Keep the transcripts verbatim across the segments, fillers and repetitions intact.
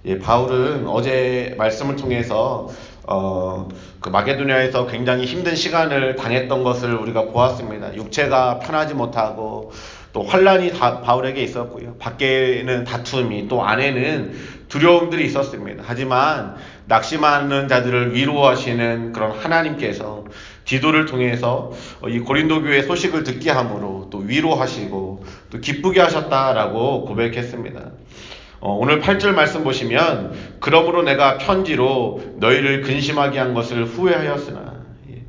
예, 바울은 어제 말씀을 통해서 어, 그 마게도냐에서 굉장히 힘든 시간을 당했던 것을 우리가 보았습니다. 육체가 편하지 못하고 또 환란이 다 바울에게 있었고요. 밖에는 다툼이, 또 안에는 두려움들이 있었습니다. 하지만 낙심하는 자들을 위로하시는 그런 하나님께서 디도를 통해서 이 고린도 교회 소식을 듣게 함으로 또 위로하시고 또 기쁘게 하셨다라고 고백했습니다. 어, 오늘 팔 절 말씀 보시면 그러므로 내가 편지로 너희를 근심하게 한 것을 후회하였으나,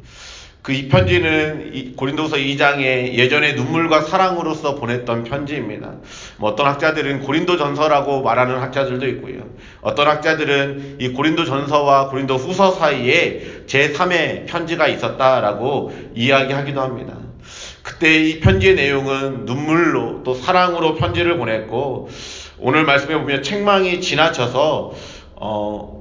그 이 편지는 이 고린도서 이 장에 예전에 눈물과 사랑으로서 보냈던 편지입니다. 뭐 어떤 학자들은 고린도전서라고 말하는 학자들도 있고요. 어떤 학자들은 이 고린도전서와 고린도 후서 사이에 제삼의 편지가 있었다라고 이야기하기도 합니다. 그때 이 편지의 내용은 눈물로 또 사랑으로 편지를 보냈고, 오늘 말씀에 보면 책망이 지나쳐서 어,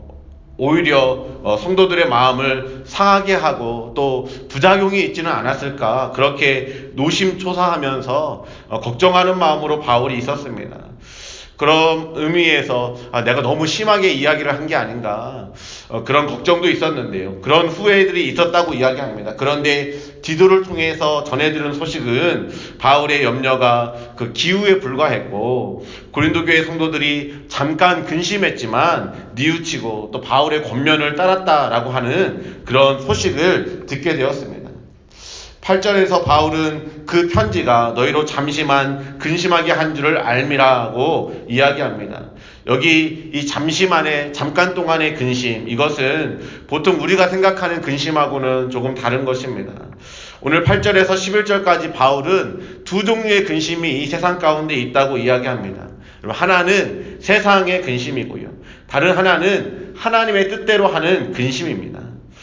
오히려 어, 성도들의 마음을 상하게 하고 또 부작용이 있지는 않았을까, 그렇게 노심초사하면서 어, 걱정하는 마음으로 바울이 있었습니다. 그런 의미에서 아, 내가 너무 심하게 이야기를 한 게 아닌가, 어, 그런 걱정도 있었는데요. 그런 후회들이 있었다고 이야기합니다. 그런데 디도를 통해서 전해들은 소식은 바울의 염려가 그 기우에 불과했고, 고린도 교회 성도들이 잠깐 근심했지만 뉘우치고 또 바울의 권면을 따랐다라고 하는 그런 소식을 듣게 되었습니다. 팔 절에서 바울은 그 편지가 너희로 잠시만 근심하게 한 줄을 알미라고 이야기합니다. 여기 이 잠시만의, 잠깐 동안의 근심, 이것은 보통 우리가 생각하는 근심하고는 조금 다른 것입니다. 오늘 팔 절에서 십일 절까지 바울은 두 종류의 근심이 이 세상 가운데 있다고 이야기합니다. 하나는 세상의 근심이고요, 다른 하나는 하나님의 뜻대로 하는 근심입니다.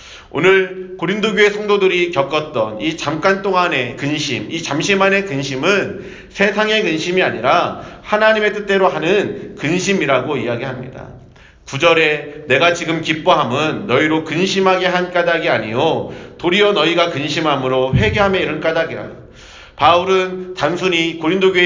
오늘 고린도 교회 성도들이 겪었던 이 잠깐 동안의 근심, 이 잠시만의 근심은 세상의 근심이 아니라 하나님의 뜻대로 하는 근심이라고 이야기합니다. 구 절에 내가 지금 기뻐함은 너희로 근심하게 한 까닭이 아니요 도리어 너희가 근심함으로 회개함에 이른 까닭이라. 바울은 단순히 고린도 교회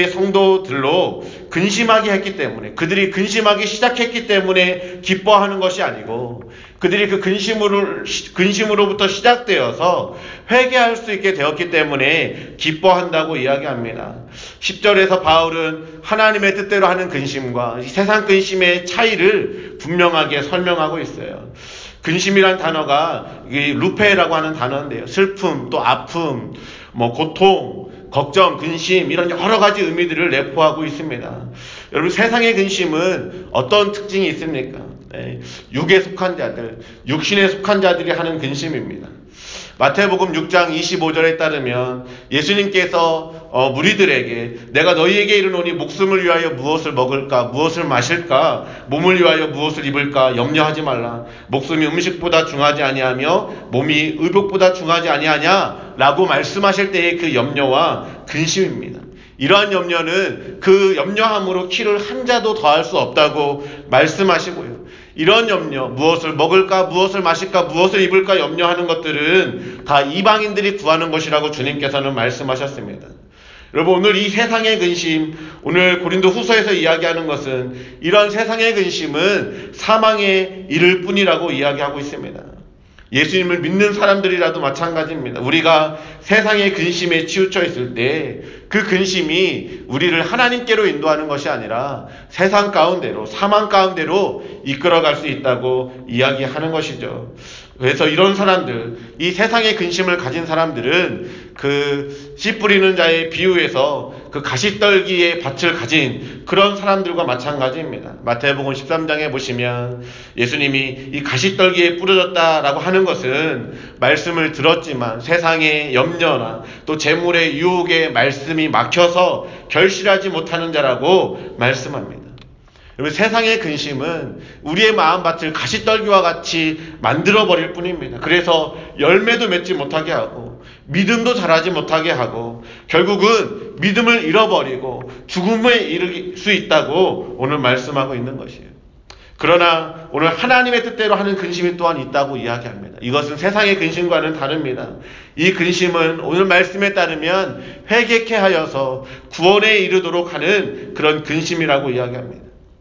성도들로 근심하게 했기 때문에, 그들이 근심하기 시작했기 때문에 기뻐하는 것이 아니고, 그들이 그 근심으로, 근심으로부터 시작되어서 회개할 수 있게 되었기 때문에 기뻐한다고 이야기합니다. 십 절에서 바울은 하나님의 뜻대로 하는 근심과 세상 근심의 차이를 분명하게 설명하고 있어요. 근심이란 단어가 루페라고 하는 단어인데요, 슬픔, 또 아픔, 뭐 고통, 걱정, 근심, 이런 여러 가지 의미들을 내포하고 있습니다. 여러분, 세상의 근심은 어떤 특징이 있습니까? 네, 육에 속한 자들, 육신에 속한 자들이 하는 근심입니다. 마태복음 육 장 이십오 절에 따르면 예수님께서 어, 무리들에게 내가 너희에게 이르노니 목숨을 위하여 무엇을 먹을까, 무엇을 마실까, 몸을 위하여 무엇을 입을까 염려하지 말라. 목숨이 음식보다 중하지 아니하며 몸이 의복보다 중하지 아니하냐 라고 말씀하실 때의 그 염려와 근심입니다. 이러한 염려는 그 염려함으로 키를 한 자도 더할 수 없다고 말씀하시고요, 이런 염려, 무엇을 먹을까, 무엇을 마실까, 무엇을 입을까 염려하는 것들은 다 이방인들이 구하는 것이라고 주님께서는 말씀하셨습니다. 여러분, 오늘 이 세상의 근심, 오늘 고린도 후서에서 이야기하는 것은 이런 세상의 근심은 사망에 이를 뿐이라고 이야기하고 있습니다. 예수님을 믿는 사람들이라도 마찬가지입니다. 우리가 세상의 근심에 치우쳐 있을 때 그 근심이 우리를 하나님께로 인도하는 것이 아니라 세상 가운데로, 사망 가운데로 이끌어갈 수 있다고 이야기하는 것이죠. 그래서 이런 사람들, 이 세상의 근심을 가진 사람들은 그 씨 뿌리는 자의 비유에서 그 가시떨기의 밭을 가진 그런 사람들과 마찬가지입니다. 마태복음 십삼 장에 보시면 예수님이 이 가시떨기에 뿌려졌다라고 하는 것은 말씀을 들었지만 세상의 염려나 또 재물의 유혹에 말씀이 막혀서 결실하지 못하는 자라고 말씀합니다. 여러분, 세상의 근심은 우리의 마음밭을 가시떨기와 같이 만들어버릴 뿐입니다. 그래서 열매도 맺지 못하게 하고 믿음도 자라지 못하게 하고 결국은 믿음을 잃어버리고 죽음에 이를 수 있다고 오늘 말씀하고 있는 것이에요. 그러나 오늘 하나님의 뜻대로 하는 근심이 또한 있다고 이야기합니다. 이것은 세상의 근심과는 다릅니다. 이 근심은 오늘 말씀에 따르면 회개케 하여서 구원에 이르도록 하는 그런 근심이라고 이야기합니다.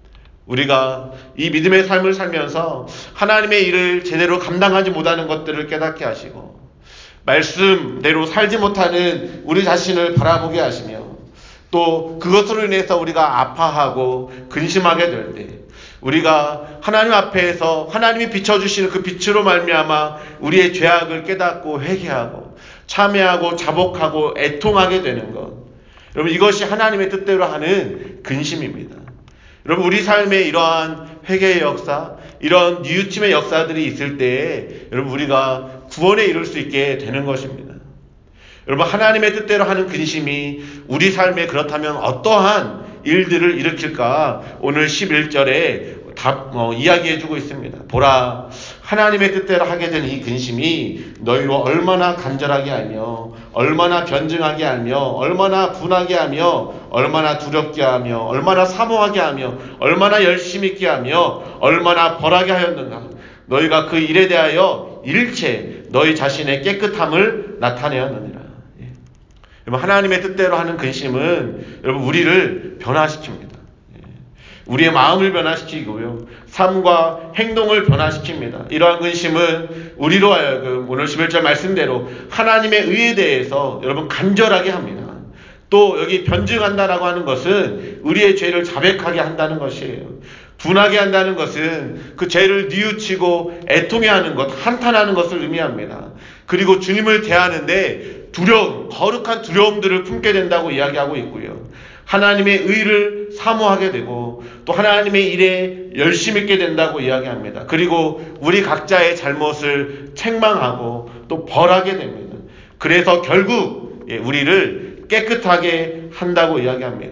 우리가 이 믿음의 삶을 살면서 하나님의 일을 제대로 감당하지 못하는 것들을 깨닫게 하시고 말씀대로 살지 못하는 우리 자신을 바라보게 하시며 또 그것으로 인해서 우리가 아파하고 근심하게 될 때 우리가 하나님 앞에서 하나님이 비춰주시는 그 빛으로 말미암아 우리의 죄악을 깨닫고 회개하고 참회하고 자복하고 애통하게 되는 것, 여러분 이것이 하나님의 뜻대로 하는 근심입니다. 여러분 우리 삶에 이러한 회개의 역사, 이런 뉘우침의 역사들이 있을 때에 여러분 우리가 구원에 이룰 수 있게 되는 것입니다. 여러분 하나님의 뜻대로 하는 근심이 우리 삶에 그렇다면 어떠한 일들을 일으킬까 오늘 십일 절에 답, 어, 이야기해주고 있습니다. 보라, 하나님의 뜻대로 하게 된 이 근심이 너희로 얼마나 간절하게 하며 얼마나 변증하게 하며 얼마나 분하게 하며 얼마나 두렵게 하며 얼마나 사모하게 하며 얼마나 열심히 있게 하며 얼마나 벌하게 하였는가. 너희가 그 일에 대하여 일체 너희 자신의 깨끗함을 나타내었느니라. 예. 여러분 하나님의 뜻대로 하는 근심은 여러분 우리를 변화시킵니다. 우리의 마음을 변화시키고요. 삶과 행동을 변화시킵니다. 이러한 근심은 우리로 하여금 오늘 십일 절 말씀대로 하나님의 의에 대해서 여러분 간절하게 합니다. 또 여기 변증한다라고 하는 것은 우리의 죄를 자백하게 한다는 것이에요. 분하게 한다는 것은 그 죄를 뉘우치고 애통해하는 것, 한탄하는 것을 의미합니다. 그리고 주님을 대하는데 두려움, 거룩한 두려움들을 품게 된다고 이야기하고 있고요. 하나님의 의를 사모하게 되고 또 하나님의 일에 열심히 있게 된다고 이야기합니다. 그리고 우리 각자의 잘못을 책망하고 또 벌하게 됩니다. 그래서 결국 우리를 깨끗하게 한다고 이야기합니다.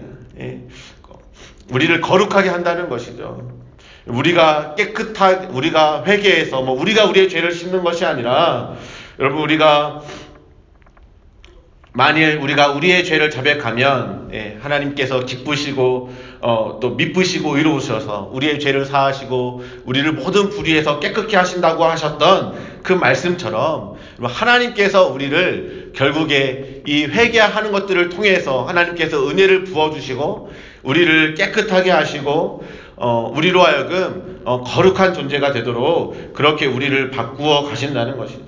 우리를 거룩하게 한다는 것이죠. 우리가 깨끗하게, 우리가 회개해서 뭐 우리가 우리의 죄를 씻는 것이 아니라 여러분 우리가 만일 우리가 우리의 죄를 자백하면 예, 하나님께서 기쁘시고 어, 또 미쁘시고 의로우셔서 우리의 죄를 사하시고 우리를 모든 불의에서 깨끗게 하신다고 하셨던 그 말씀처럼 하나님께서 우리를 결국에 이 회개하는 것들을 통해서 하나님께서 은혜를 부어주시고 우리를 깨끗하게 하시고 어, 우리로 하여금 어, 거룩한 존재가 되도록 그렇게 우리를 바꾸어 가신다는 것이죠.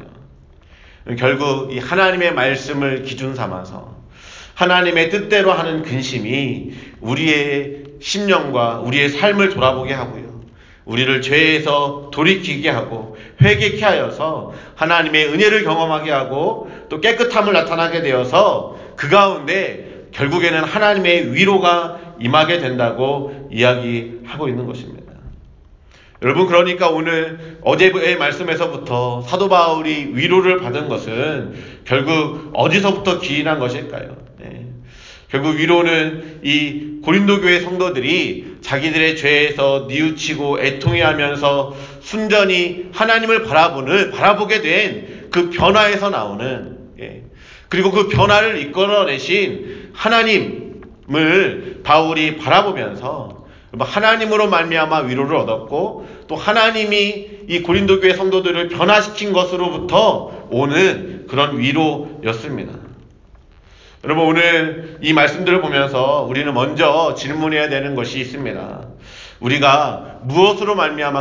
결국 이 하나님의 말씀을 기준 삼아서 하나님의 뜻대로 하는 근심이 우리의 심령과 우리의 삶을 돌아보게 하고요. 우리를 죄에서 돌이키게 하고 회개케 하여서 하나님의 은혜를 경험하게 하고 또 깨끗함을 나타나게 되어서 그 가운데 결국에는 하나님의 위로가 임하게 된다고 이야기하고 있는 것입니다. 여러분 그러니까 오늘 어제의 말씀에서부터 사도 바울이 위로를 받은 것은 결국 어디서부터 기인한 것일까요? 네. 결국 위로는 이 고린도 교회 성도들이 자기들의 죄에서 뉘우치고 애통해하면서 순전히 하나님을 바라보는 바라보게 된 그 변화에서 나오는 예. 그리고 그 변화를 이끌어내신 하나님을 바울이 바라보면서 하나님으로 말미암아 위로를 얻었고 또 하나님이 이 고린도 교회 성도들을 변화시킨 것으로부터 오는 그런 위로였습니다. 여러분 오늘 이 말씀들을 보면서 우리는 먼저 질문해야 되는 것이 있습니다. 우리가 무엇으로 말미암아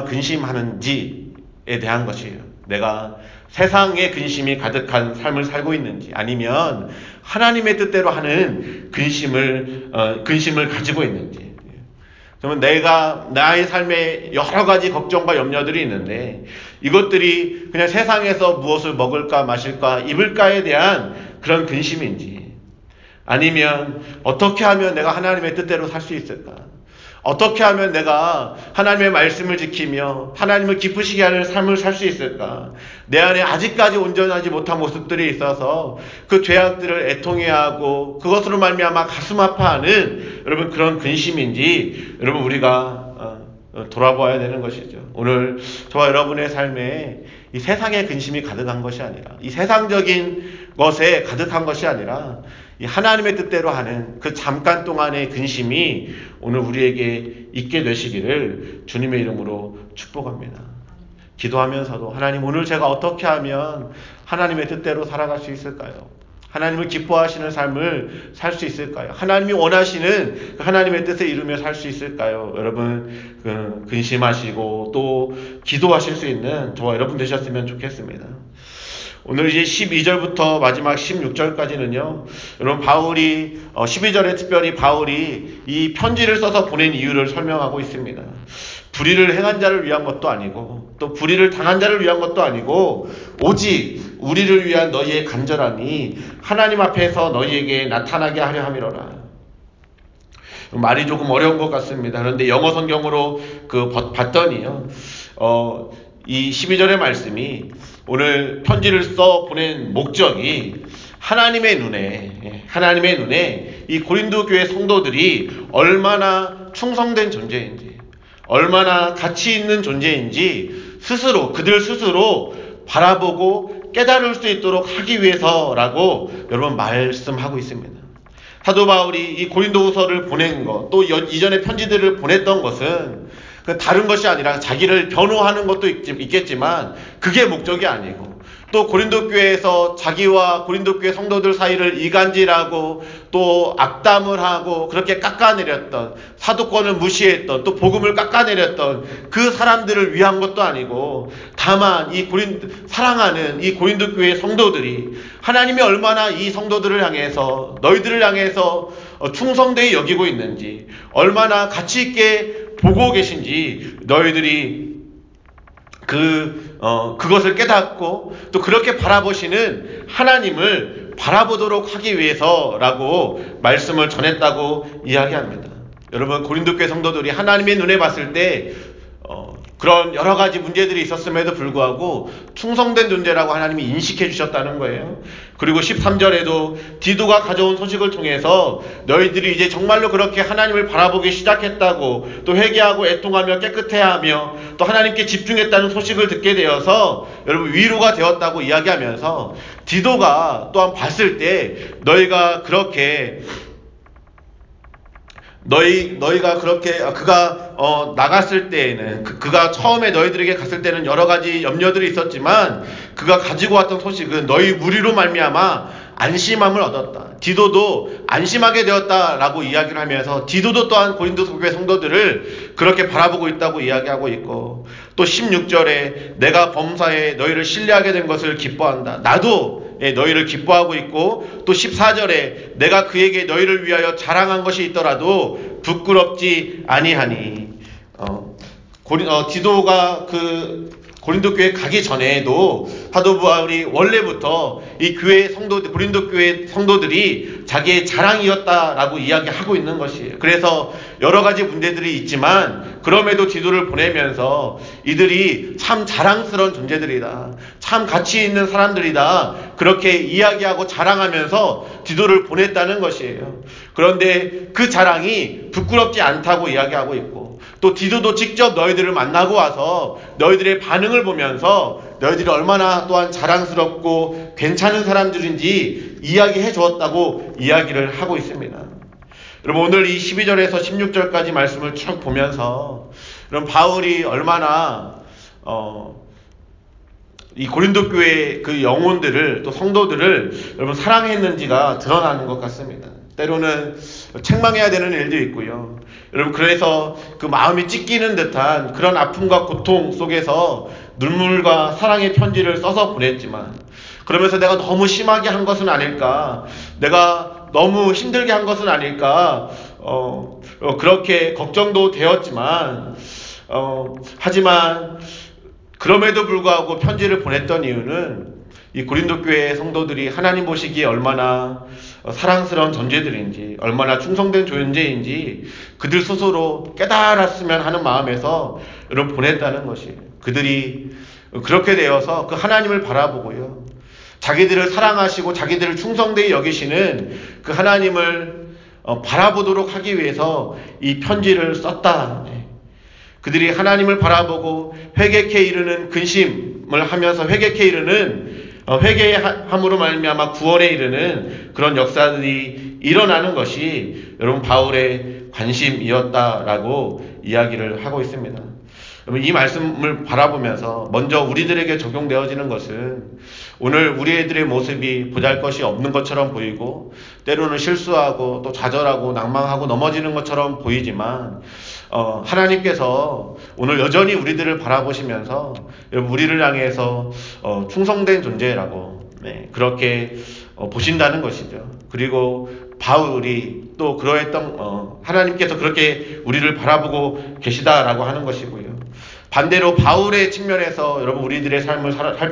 근심하는지에 대한 것이에요. 내가 세상의 근심이 가득한 삶을 살고 있는지 아니면 하나님의 뜻대로 하는 근심을 어, 근심을 가지고 있는지. 그러면 내가 나의 삶에 여러 가지 걱정과 염려들이 있는데 이것들이 그냥 세상에서 무엇을 먹을까 마실까 입을까에 대한 그런 근심인지 아니면 어떻게 하면 내가 하나님의 뜻대로 살 수 있을까? 어떻게 하면 내가 하나님의 말씀을 지키며 하나님을 기쁘시게 하는 삶을 살 수 있을까? 내 안에 아직까지 온전하지 못한 모습들이 있어서 그 죄악들을 애통해하고 그것으로 말미암아 가슴 아파하는 여러분 그런 근심인지 여러분 우리가 돌아보아야 되는 것이죠. 오늘 저와 여러분의 삶에 이 세상의 근심이 가득한 것이 아니라 이 세상적인 것에 가득한 것이 아니라 이 하나님의 뜻대로 하는 그 잠깐 동안의 근심이 오늘 우리에게 있게 되시기를 주님의 이름으로 축복합니다. 기도하면서도 하나님 오늘 제가 어떻게 하면 하나님의 뜻대로 살아갈 수 있을까요? 하나님을 기뻐하시는 삶을 살 수 있을까요? 하나님이 원하시는 하나님의 뜻을 이루며 살 수 있을까요? 여러분 그, 근심하시고 또 기도하실 수 있는 저와 여러분 되셨으면 좋겠습니다. 오늘 이제 십이 절부터 마지막 십육 절까지는요. 여러분 바울이 어, 십이 절에 특별히 바울이 이 편지를 써서 보낸 이유를 설명하고 있습니다. 불의를 행한 자를 위한 것도 아니고 또 불의를 당한 자를 위한 것도 아니고 오직 우리를 위한 너희의 간절함이 하나님 앞에서 너희에게 나타나게 하려 함이로라. 말이 조금 어려운 것 같습니다. 그런데 영어 성경으로 그 봤더니요. 어, 이 십이 절의 말씀이 오늘 편지를 써 보낸 목적이 하나님의 눈에 하나님의 눈에 이 고린도 교회 성도들이 얼마나 충성된 존재인지 얼마나 가치 있는 존재인지 스스로 그들 스스로 바라보고 깨달을 수 있도록 하기 위해서라고 여러분 말씀하고 있습니다. 사도 바울이 이 고린도후서를 보낸 것, 또 이전의 편지들을 보냈던 것은 다른 것이 아니라 자기를 변호하는 것도 있겠지만 그게 목적이 아니고 또 고린도 교회에서 자기와 고린도 교회 성도들 사이를 이간질하고 또 악담을 하고 그렇게 깎아내렸던 사도권을 무시했던 또 복음을 깎아내렸던 그 사람들을 위한 것도 아니고 다만 이 고린 사랑하는 이 고린도 교회 성도들이 하나님이 얼마나 이 성도들을 향해서 너희들을 향해서 충성되이 여기고 있는지 얼마나 가치 있게 보고 계신지 너희들이 그, 어, 그것을 깨닫고 또 그렇게 바라보시는 하나님을 바라보도록 하기 위해서라고 말씀을 전했다고 이야기합니다. 여러분 고린도 교회 성도들이 하나님의 눈에 봤을 때 어, 그런 여러 가지 문제들이 있었음에도 불구하고 충성된 존재라고 하나님이 인식해 주셨다는 거예요. 그리고 십삼 절에도 디도가 가져온 소식을 통해서 너희들이 이제 정말로 그렇게 하나님을 바라보기 시작했다고 또 회개하고 애통하며 깨끗해하며 또 하나님께 집중했다는 소식을 듣게 되어서 여러분 위로가 되었다고 이야기하면서 디도가 또한 봤을 때 너희가 그렇게 너희, 너희가 그렇게, 그가, 어, 나갔을 때에는, 그, 그가 처음에 너희들에게 갔을 때는 여러 가지 염려들이 있었지만, 그가 가지고 왔던 소식은 너희 무리로 말미암아 안심함을 얻었다. 디도도 안심하게 되었다라고 이야기를 하면서, 디도도 또한 고린도 교회 성도들을 그렇게 바라보고 있다고 이야기하고 있고, 또 십육 절에 내가 범사에 너희를 신뢰하게 된 것을 기뻐한다. 나도 너희를 기뻐하고 있고 또 십사 절에 내가 그에게 너희를 위하여 자랑한 것이 있더라도 부끄럽지 아니하니 어, 고린, 어, 디도가 그 고린도 교회 가기 전에도 사도 바울이 원래부터 이 교회 성도들 고린도 교회 성도들이 자기의 자랑이었다라고 이야기하고 있는 것이에요. 그래서 여러 가지 문제들이 있지만 그럼에도 디도를 보내면서 이들이 참 자랑스러운 존재들이다. 참 가치 있는 사람들이다. 그렇게 이야기하고 자랑하면서 디도를 보냈다는 것이에요. 그런데 그 자랑이 부끄럽지 않다고 이야기하고 있고 또 디도도 직접 너희들을 만나고 와서 너희들의 반응을 보면서 너희들이 얼마나 또한 자랑스럽고 괜찮은 사람들인지 이야기해 주었다고 이야기를 하고 있습니다. 여러분 오늘 이 십이 절에서 십육 절까지 말씀을 쭉 보면서 여러분 바울이 얼마나 어, 이 고린도 교회 그 영혼들을 또 성도들을 여러분 사랑했는지가 드러나는 것 같습니다. 때로는 책망해야 되는 일도 있고요. 여러분 그래서 그 마음이 찢기는 듯한 그런 아픔과 고통 속에서 눈물과 사랑의 편지를 써서 보냈지만 그러면서 내가 너무 심하게 한 것은 아닐까, 내가 너무 힘들게 한 것은 아닐까 어, 어, 그렇게 걱정도 되었지만 어, 하지만 그럼에도 불구하고 편지를 보냈던 이유는 이 고린도 교회 성도들이 하나님 보시기에 얼마나 사랑스러운 존재들인지 얼마나 충성된 존재인지 그들 스스로 깨달았으면 하는 마음에서 여러분 보냈다는 것이에요. 그들이 그렇게 되어서 그 하나님을 바라보고요. 자기들을 사랑하시고 자기들을 충성되이 여기시는 그 하나님을 바라보도록 하기 위해서 이 편지를 썼다. 그들이 하나님을 바라보고 회개케 이르는 근심을 하면서 회개케 이르는 회개함으로 말미암아 구원에 이르는 그런 역사들이 일어나는 것이 여러분 바울의 관심이었다라고 이야기를 하고 있습니다. 여러분, 이 말씀을 바라보면서 먼저 우리들에게 적용되어지는 것은 오늘 우리 애들의 모습이 보잘것이 없는 것처럼 보이고 때로는 실수하고 또 좌절하고 낭망하고 넘어지는 것처럼 보이지만 어, 하나님께서 오늘 여전히 우리들을 바라보시면서 우리를 향해서 어, 충성된 존재라고 네, 그렇게 어, 보신다는 것이죠. 그리고 바울이 또 그러했던 어, 하나님께서 그렇게 우리를 바라보고 계시다라고 하는 것이고요. 반대로 바울의 측면에서 여러분 우리들의 삶을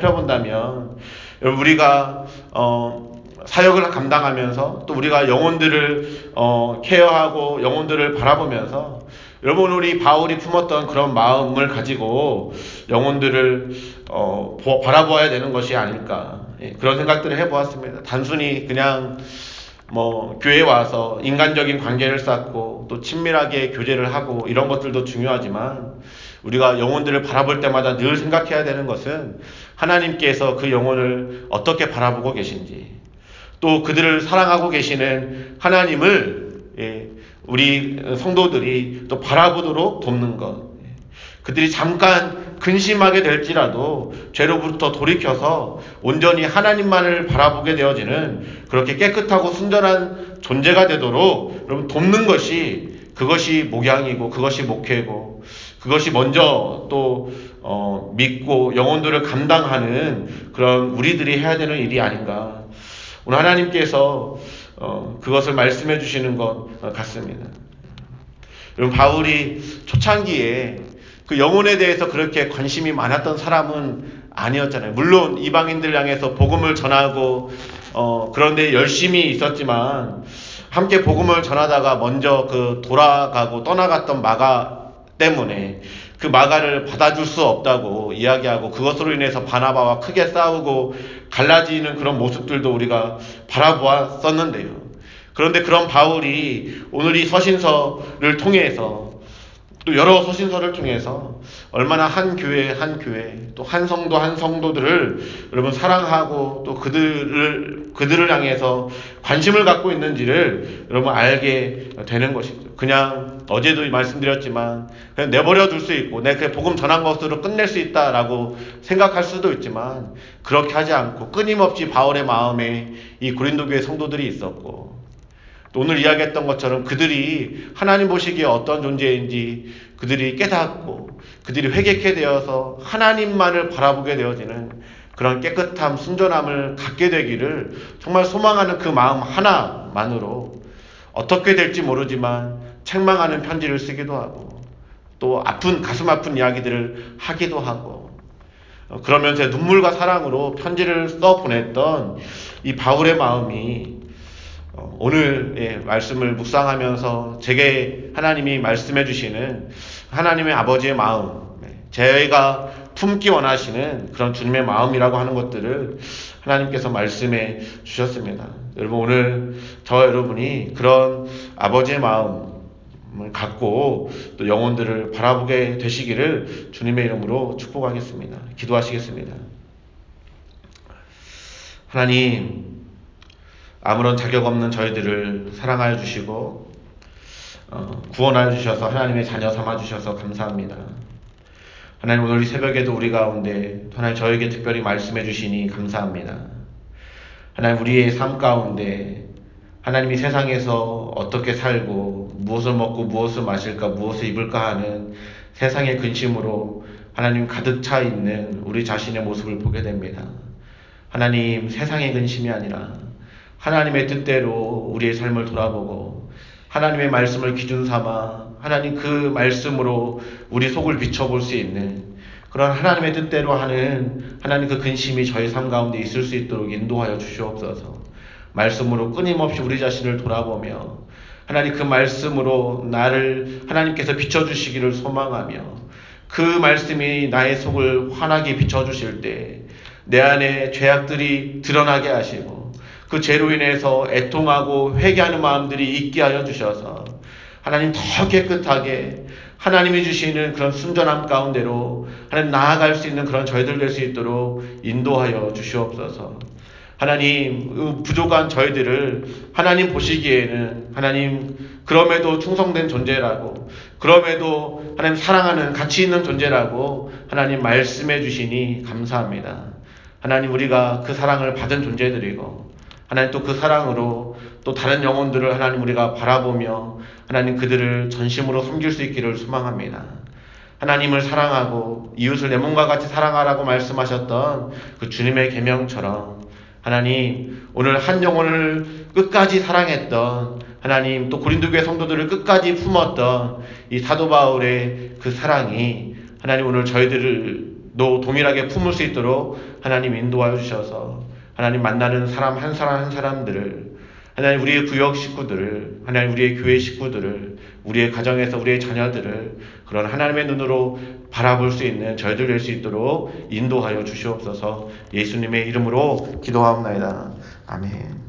살펴본다면 여러분 우리가 어, 사역을 감당하면서 또 우리가 영혼들을 어, 케어하고 영혼들을 바라보면서 여러분 우리 바울이 품었던 그런 마음을 가지고 영혼들을 어, 바라보아야 되는 것이 아닐까 예, 그런 생각들을 해보았습니다. 단순히 그냥 뭐 교회에 와서 인간적인 관계를 쌓고 또 친밀하게 교제를 하고 이런 것들도 중요하지만 우리가 영혼들을 바라볼 때마다 늘 생각해야 되는 것은 하나님께서 그 영혼을 어떻게 바라보고 계신지 또 그들을 사랑하고 계시는 하나님을 예, 우리 성도들이 또 바라보도록 돕는 것. 그들이 잠깐 근심하게 될지라도 죄로부터 돌이켜서 온전히 하나님만을 바라보게 되어지는 그렇게 깨끗하고 순전한 존재가 되도록 여러분 돕는 것이 그것이 목양이고 그것이 목회고 그것이 먼저 또 어, 믿고 영혼들을 감당하는 그런 우리들이 해야 되는 일이 아닌가. 오늘 하나님께서 어, 그것을 말씀해 주시는 것 같습니다. 여러분 바울이 초창기에 그 영혼에 대해서 그렇게 관심이 많았던 사람은 아니었잖아요. 물론 이방인들 향해서 복음을 전하고 어, 그런데 열심히 있었지만 함께 복음을 전하다가 먼저 그 돌아가고 떠나갔던 마가 때문에 그 마가를 받아줄 수 없다고 이야기하고 그것으로 인해서 바나바와 크게 싸우고 갈라지는 그런 모습들도 우리가 바라보았었는데요. 그런데 그런 바울이 오늘 이 서신서를 통해서 또 여러 서신서를 통해서 얼마나 한 교회 한 교회 또 한 성도 한 성도들을 여러분 사랑하고 또 그들을 그들을 향해서 관심을 갖고 있는지를 여러분 알게 되는 것이죠. 그냥 어제도 말씀드렸지만 그냥 내버려 둘 수 있고 내 그냥 복음 전한 것으로 끝낼 수 있다라고 생각할 수도 있지만 그렇게 하지 않고 끊임없이 바울의 마음에 이 고린도 교회 성도들이 있었고 오늘 이야기했던 것처럼 그들이 하나님 보시기에 어떤 존재인지 그들이 깨닫고 그들이 회개케 되어서 하나님만을 바라보게 되어지는 그런 깨끗함, 순전함을 갖게 되기를 정말 소망하는 그 마음 하나만으로 어떻게 될지 모르지만 책망하는 편지를 쓰기도 하고 또 아픈 가슴 아픈 이야기들을 하기도 하고 그러면서 눈물과 사랑으로 편지를 써 보냈던 이 바울의 마음이 오늘 예, 말씀을 묵상하면서 제게 하나님이 말씀해 주시는 하나님의 아버지의 마음, 제가 품기 원하시는 그런 주님의 마음이라고 하는 것들을 하나님께서 말씀해 주셨습니다. 여러분 오늘 저와 여러분이 그런 아버지의 마음을 갖고 또 영혼들을 바라보게 되시기를 주님의 이름으로 축복하겠습니다. 기도하시겠습니다. 하나님, 아무런 자격 없는 저희들을 사랑하여 주시고 어, 구원하여 주셔서 하나님의 자녀 삼아 주셔서 감사합니다. 하나님 오늘 이 새벽에도 우리 가운데 하나님 저에게 특별히 말씀해 주시니 감사합니다. 하나님 우리의 삶 가운데 하나님이 세상에서 어떻게 살고 무엇을 먹고 무엇을 마실까 무엇을 입을까 하는 세상의 근심으로 하나님 가득 차 있는 우리 자신의 모습을 보게 됩니다. 하나님 세상의 근심이 아니라 하나님의 뜻대로 우리의 삶을 돌아보고 하나님의 말씀을 기준 삼아 하나님 그 말씀으로 우리 속을 비춰볼 수 있는 그런 하나님의 뜻대로 하는 하나님 그 근심이 저희 삶 가운데 있을 수 있도록 인도하여 주시옵소서. 말씀으로 끊임없이 우리 자신을 돌아보며 하나님 그 말씀으로 나를 하나님께서 비춰주시기를 소망하며 그 말씀이 나의 속을 환하게 비춰주실 때 내 안에 죄악들이 드러나게 하시고 그 죄로 인해서 애통하고 회개하는 마음들이 있게 하여 주셔서 하나님 더 깨끗하게 하나님이 주시는 그런 순전함 가운데로 하나님 나아갈 수 있는 그런 저희들 될 수 있도록 인도하여 주시옵소서. 하나님 부족한 저희들을 하나님 보시기에는 하나님 그럼에도 충성된 존재라고, 그럼에도 하나님 사랑하는 가치 있는 존재라고 하나님 말씀해 주시니 감사합니다. 하나님 우리가 그 사랑을 받은 존재들이고 하나님 또 그 사랑으로 또 다른 영혼들을 하나님 우리가 바라보며 하나님 그들을 전심으로 섬길 수 있기를 소망합니다. 하나님을 사랑하고 이웃을 내 몸과 같이 사랑하라고 말씀하셨던 그 주님의 계명처럼 하나님 오늘 한 영혼을 끝까지 사랑했던 하나님 또 고린도교회 성도들을 끝까지 품었던 이 사도 바울의 그 사랑이 하나님 오늘 저희들도 동일하게 품을 수 있도록 하나님 인도하여 주셔서 하나님 만나는 사람 한 사람 한 사람들을 하나님 우리의 구역 식구들을 하나님 우리의 교회 식구들을 우리의 가정에서 우리의 자녀들을 그런 하나님의 눈으로 바라볼 수 있는 저희들 될 수 있도록 인도하여 주시옵소서. 예수님의 이름으로 기도하옵나이다. 아멘.